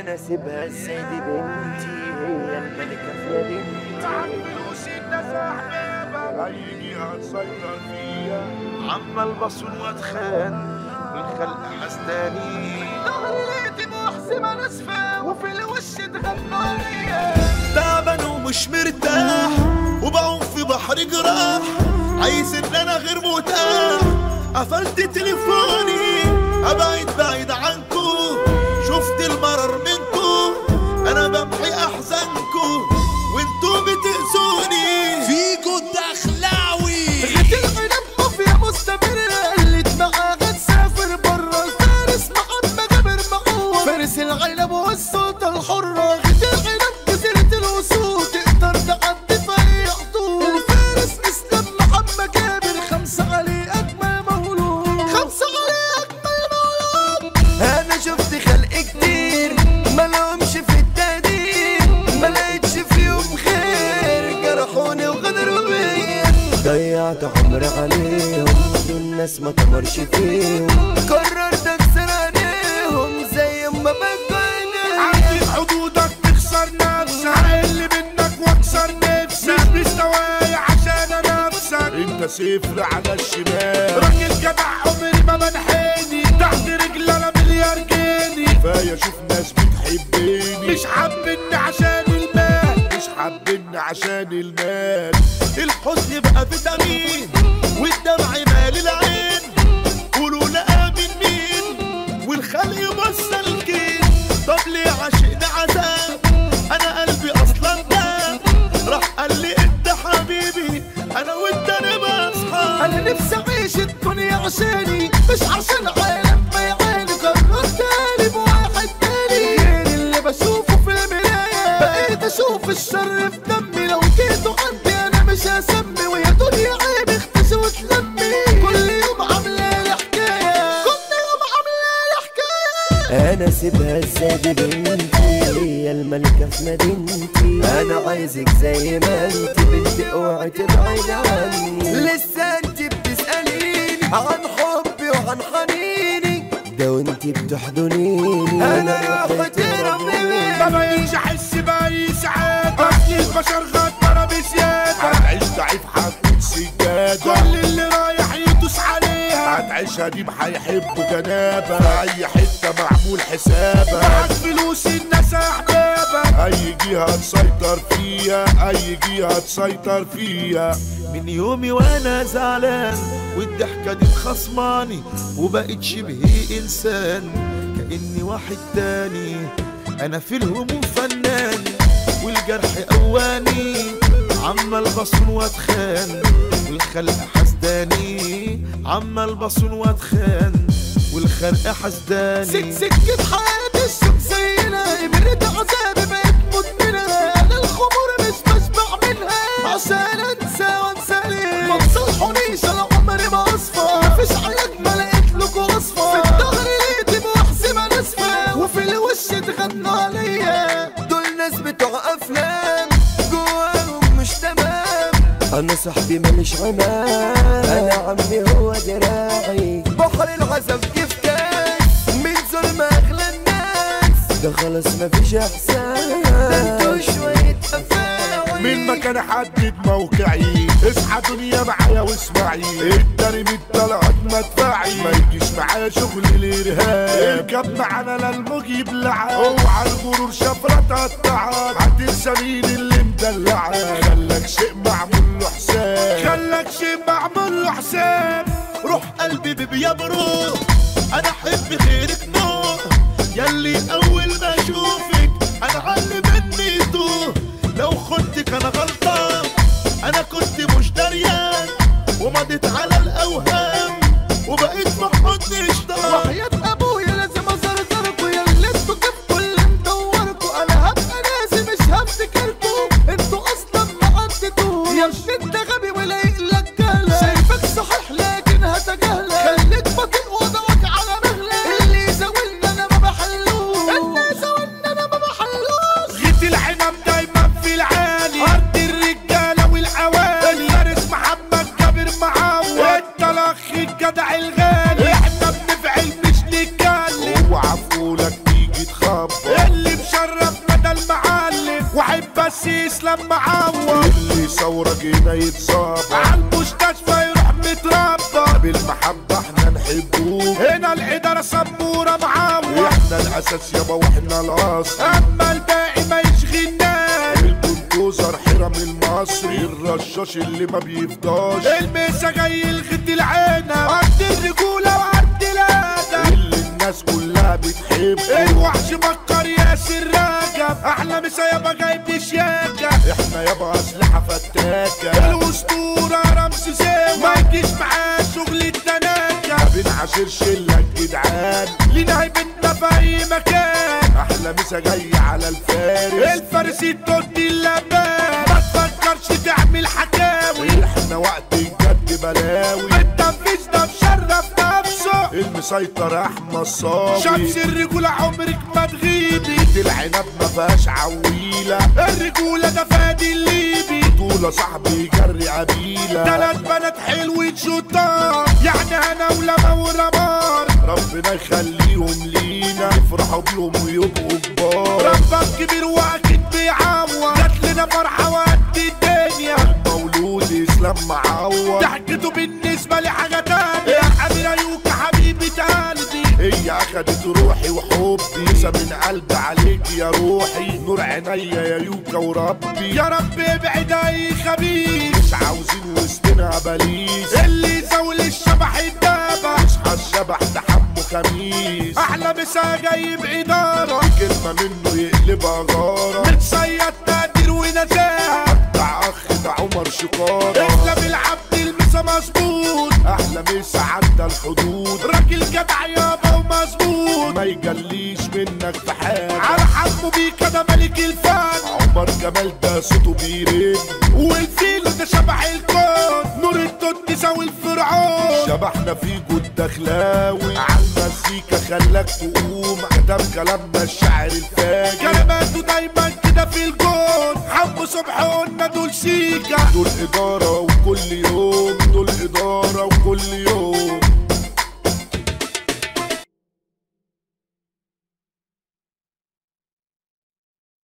انا سيبها السيدي بنتي هي الملكة في مدينتي. عملوش الناس احبابها هيجي هتسيطر فيا. عمال بصون واتخان والخلق حسداني. ظهري لقيت محسمة ناسفة وفي الوش اتغنوا ليا. تعبان ومش مرتاح وبعوم في بحر جراح. عايز ان انا غير متاح. قفلت تليفوني ابعد بعيد عنكو. شفت المرر منكو انا بمحي احزانكو وانتو بتأذوني. فيكو الدخلاوي غيت العنب مافيا مستمرة اللي معاها تسافر برا. الفارس محمد جابر معوض فارس العنب والسلطة الحرة. غيت العنب جزيرة الوسود تقدر تعدي في اي حدود. الفارس اسلام محمد جابر خمسة عليه اجمل مولود. خمسة عليه اجمل مولود. انا شفت خلق كتير ملهمش في التقدير. ملقتش فيهم خير جرحوني وغدروا بيا. ضيعت عمري عليهم دول ناس ما تمرش فيهم. قررت اكسر عليهم زي ما بكوني. عدي حدودك تخسر نفسك. اللي منك واكسر نفسك. مش مستواي عشان انافسك. انت صفر على الشمال. راجل جدع عمري ما منحني. تحت رجلي انا مليار جنيه. كفايه اشوف ناس بتحبني. مش حابني عشان المال. مش حابني عشان المال. الحزن بقى فيتامين والدمع مال العين. قولوا لا من مين والخلق مسلكين. طب ليه عشقنا عذاب انا قلبي اصلا داب. راح قال لي انت حبيبي انا وانت نبقى اصحاب. انا نفسي اعيش الدنيا عشاني مش عشان عالم ما يعاني. قررت اقلب واحد تاني غير اللي بشوفه في المراية. بقيت اشوف الشر في دمي. لو جيتوا عندي انا مش هسمي. ويا دنيا عيب اختشي وتلمي. كل يوم عاملة لي حكاية. كل يوم عاملة لي حكاية. انا سيبها السيدي بنتي هي الملكة في مدينتي. انا عايزك زي ما انت بنتي اوعي تبعد عني. لسه انت بتسأليني عن حبي وعن حنيني. ده وانت بتحضنيني انا روحي ترميني. ما بقيتش احس باي سعادة. اصل البشر غدارة بزيادة. هتعيش ضعيف هتكون سجادة. كل اللي رايح يدوس عليها. هتعيشها دي هيحبوا جنابة. في اي حتة معمول حسابة. معاك فلوس الناس احبابة. اي جهة تسيطر فيها. اي جهة تسيطر فيها. من يومي وانا زعلان والضحكة دي مخصماني. وبقيت شبه انسان كأني واحد تاني. انا في الهموم فنان والجرح اواني. عمال بصون واتخان والخلق حسداني. عمال بصون واتخان والخلق حسداني. سكة حياتي الشمسية برد عذابي بقيت مدمنة. انا الخمور مش بشبع منها عشان انسى وانسى ليه. ما تصلحونيش انا عمري ما اصفى. مفيش علاج ما لقيت لكوا وصفة. في الظهر لقيت محسمة ناسفة وفي الوش اتغنوا عليا. دول ناس بتوع افلام جواهم مش تمام. انا صاحبي ماليش عمام. انا عمي هو دراعي. بحر العذاب كيف كان من ظلم اغلى الناس. ده خلاص مفيش احسان. ده انتوا شوية افاعي. من مكان حدد موقعي. اصحى دنيا معايا واسمعي. الدري من طلعت مدفعي. ما يجيش معايا شغل الارهاب. اركب معانا للموج يبلعك. اوعى الغرور شفرة تقطعك. هتنسى مين اللي مدلعك. خلك شيء معمول له حساب. خلك شيء معمول له حساب. روح قلبي بيا برو انا احب خيرك نور. ياللي اول ما اشوفك انا علي مني توه. لو خدتك انا غلطان انا كنت مش دريان. ومضيت على الاوهام وبقيت في حضني اشتاق. وحياة ابويا لازم ازرزركوا. يا اللي انتوا جبتوا اللي مدوركوا. انا هبقى ناسي مش هفتكركوا. انتوا اصلا ما عدتوا. يا ابني انت غبي ولا يقلك جهلة. شايفك صحيح لكن هتجاهلك. خليك بطيء وضعك على مهلك. اللي يزود يا سمورة معاوة. احنا الاساس يابا واحنا الاصل، اما الباقي ما يشغلناش. البلدوزر حرم المصري، الرشاش اللي ما بيفضاش. الميسا جاي الخد العينة، عد الرجولة وعد الادب اللي الناس كلها بتحبه. الوحش مكر ياسر راجب، احلى مسا يابا جايب شياكة. احنا يابا اسلحة فتاكة، الاسطورة رمسي زاوي، ما يجيش معاه شغل التناكة. ما بنعاشرش الا الجدعان، لينا هيبتنا في اي مكان. احلى مسا جاي على الفارس، الفارس التوت اللبان، ما تفكرش تعمل حكاوي. احنا وقت الجد بلاوي، التنفيذ ده مشرف نفسه. المسيطر احمد صاوي. شمس الرجولة عمرك ما تغيبي، العنب ما فيهاش عويلة، الرجولة ده فادي الليبي. طولة صاحبي جري قبيلة، 3 بنات حلوين شطار، يعني انا ولما ورمار. ربنا يخليهم لينا، نفرحوا بيهم ويبقوا كبار. ربك كبير واكيد بيعوض، جات لنا فرحة وقد الدنيا. مولود اسلام معوض، ضحكته بالنسبة لي حاجة تانية. يا أميرة يوكا حبيبة قلبي، هي اخدت روحي وحبي. مسا من قلبي عليك يا روحي، نور عينيا يا يوكا وربي. يا رب ابعد اي خبيث، مش عاوزين وسطنا بليس، اللي يزول الشبح الدابة. اصحى الشبح ده حمو خميس. احلى مسا جاي بإدارة، كلمة منه يقلبها غارة. متصيد تقدير ونزاهة. بتاع اخ ده عمر شقارة، اسلام العبد المسا مظبوط، احلى مسا عدى الحدود. راجل جدع يابا ومظبوط، ما يجليش منك في حاجة، على حمو بيكا ده ملك الفن. عمر جمال ده صوته بيرن، والفيلو ده شبح الكون، نور التوت تساوي الفرعون. شبحنا في جود دخلاوي، عالمزيكا خلاك تقوم. كتب كلامنا الشاعر الفاجر، كلماته دايما كده في الجون. حمو صبح قلنا دول سيكا، دول إدارة وكل يوم دول إدارة.